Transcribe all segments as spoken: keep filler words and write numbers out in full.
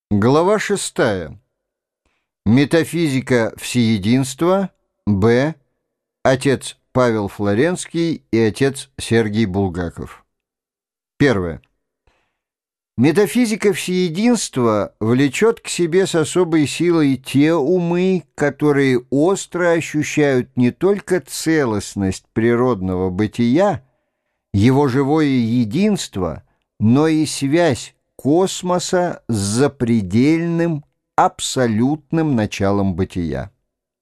Глава шестая. Метафизика всеединства. Б. Отец Павел Флоренский и отец Сергий Булгаков. Первое. Метафизика всеединства влечет к себе с особой силой те умы, которые остро ощущают не только целостность природного бытия, его живое единство, но и связь космоса с запредельным, абсолютным началом бытия.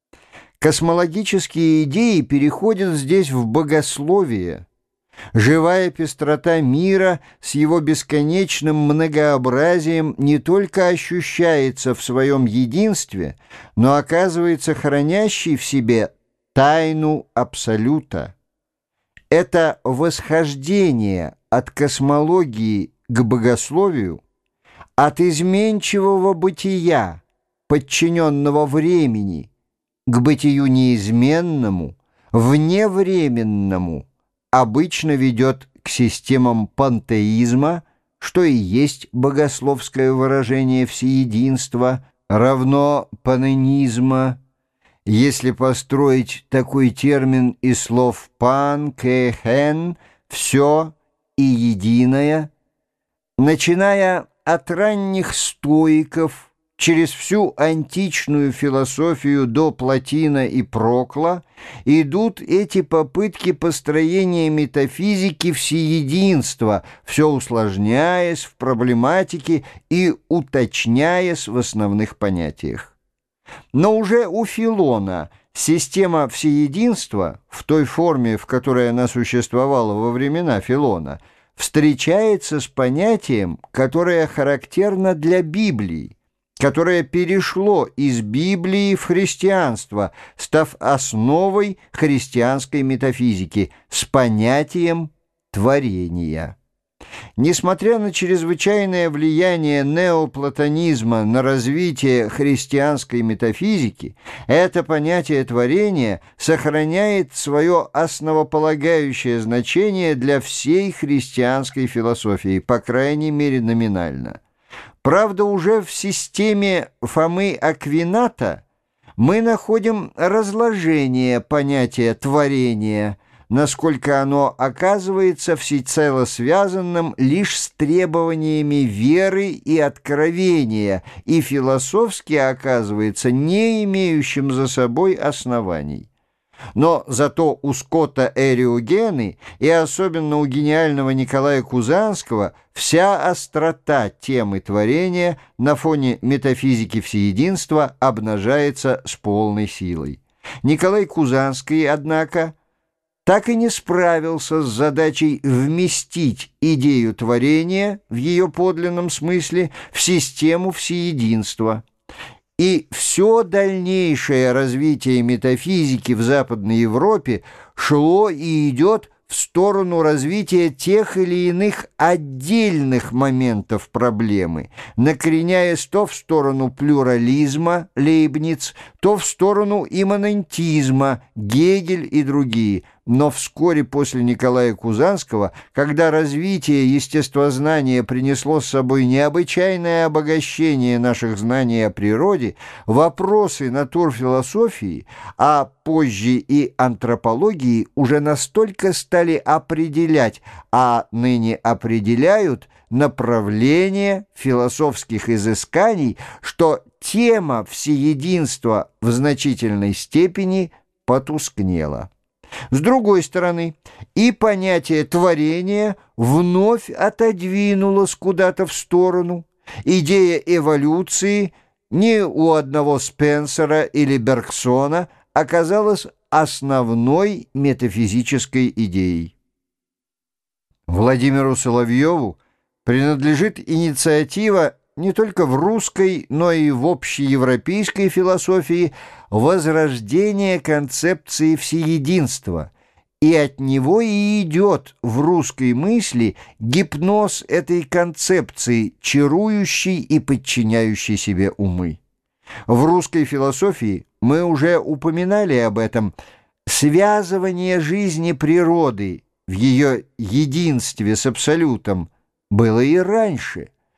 Космологические идеи переходят здесь в богословие. Живая пестрота мира с его бесконечным многообразием не только ощущается в своем единстве, но оказывается хранящей в себе тайну абсолюта. Это восхождение от космологии к богословию, от изменчивого бытия, подчиненного времени, к бытию неизменному, вневременному, обычно ведет к системам пантеизма, что и есть богословское выражение всеединства, равно паненизма. Если построить такой термин из слов «пан», «кехен» — «все» и «единое», начиная от ранних стоиков, через всю античную философию до Платина и Прокла, идут эти попытки построения метафизики всеединства, все усложняясь в проблематике и уточняясь в основных понятиях. Но уже у Филона система всеединства, в той форме, в которой она существовала во времена Филона, встречается с понятием, которое характерно для Библии, которое перешло из Библии в христианство, став основой христианской метафизики, с понятием творения. Несмотря на чрезвычайное влияние неоплатонизма на развитие христианской метафизики, это понятие творения сохраняет свое основополагающее значение для всей христианской философии, по крайней мере номинально. Правда, уже в системе Фомы Аквината мы находим разложение понятия творения, насколько оно оказывается всецело связанным лишь с требованиями веры и откровения, и философски оказывается не имеющим за собой оснований. Но зато у Скотта Эриогены и особенно у гениального Николая Кузанского вся острота темы творения на фоне метафизики всеединства обнажается с полной силой. Николай Кузанский, однако, так и не справился с задачей вместить идею творения в ее подлинном смысле в систему всеединства. И все дальнейшее развитие метафизики в Западной Европе шло и идет в сторону развития тех или иных отдельных моментов проблемы, накреняясь то в сторону плюрализма Лейбниц, то в сторону имманентизма Гегель и другие. Но вскоре после Николая Кузанского, когда развитие естествознания принесло с собой необычайное обогащение наших знаний о природе, вопросы натурфилософии, а позже и антропологии уже настолько стали определять, а ныне определяют направление философских изысканий, что тема всеединства в значительной степени потускнела. С другой стороны, и понятие творения вновь отодвинулось куда-то в сторону. Идея эволюции ни у одного Спенсера или Бергсона оказалась основной метафизической идеей. Владимиру Соловьеву принадлежит инициатива не только в русской, но и в общеевропейской философии возрождения концепции всеединства, и от него и идет в русской мысли гипноз этой концепции, чарующей и подчиняющей себе умы. В русской философии, мы уже упоминали об этом, связывание жизни природы в ее единстве с абсолютом было и раньше.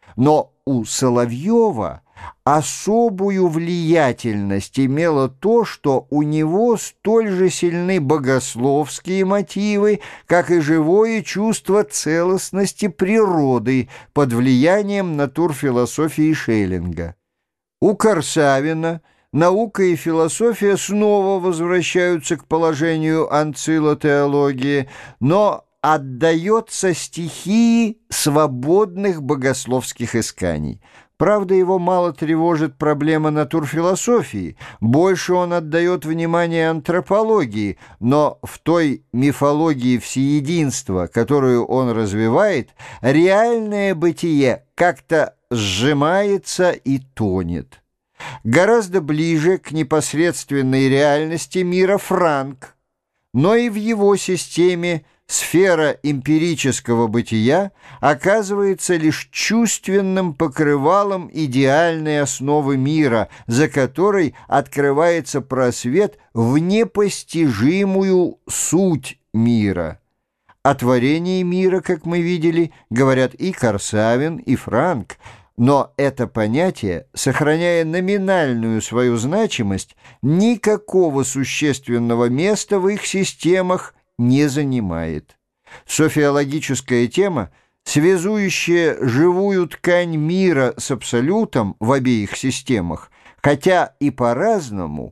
Но у Соловьева особую влиятельность имело то, что у него столь же сильны богословские мотивы, как и живое чувство целостности природы под влиянием натурфилософии Шеллинга. У Корсавина наука и философия снова возвращаются к положению анцилотеологии, но отдается стихии свободных богословских исканий. Правда, его мало тревожит проблема натурфилософии, больше он отдает внимание антропологии, но в той мифологии всеединства, которую он развивает, реальное бытие как-то сжимается и тонет. Гораздо ближе к непосредственной реальности мира Франк, но и в его системе сфера эмпирического бытия оказывается лишь чувственным покрывалом идеальной основы мира, за которой открывается просвет в непостижимую суть мира. О творении мира, как мы видели, говорят и Корсавин, и Франк, но это понятие, сохраняя номинальную свою значимость, никакого существенного места в их системах не занимает. Софиологическая тема, связующая живую ткань мира с абсолютом в обеих системах, хотя и по-разному,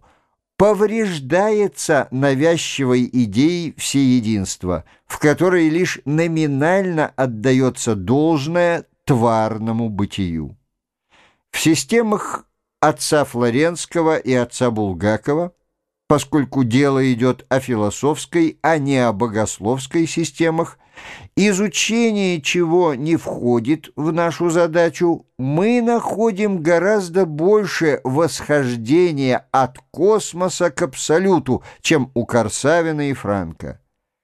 повреждается навязчивой идеей всеединства, в которой лишь номинально отдается должное тварному бытию. В системах отца Флоренского и отца Булгакова, поскольку дело идет о философской, а не о богословской системах, изучение чего не входит в нашу задачу, мы находим гораздо больше восхождения от космоса к абсолюту, чем у Корсавина и Франка.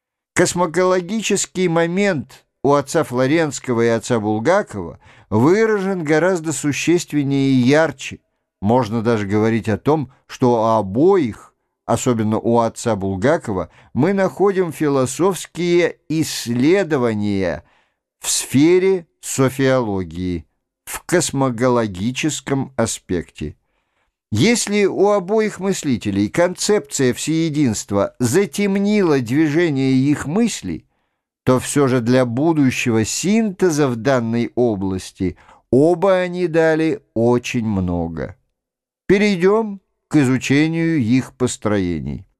Космологический момент у отца Флоренского и отца Булгакова выражен гораздо существеннее и ярче. Можно даже говорить о том, что у обоих, особенно у отца Булгакова, мы находим философские исследования в сфере софиологии, в космологическом аспекте. Если у обоих мыслителей концепция всеединства затемнила движение их мыслей, то все же для будущего синтеза в данной области оба они дали очень много. Перейдем к изучению их построений.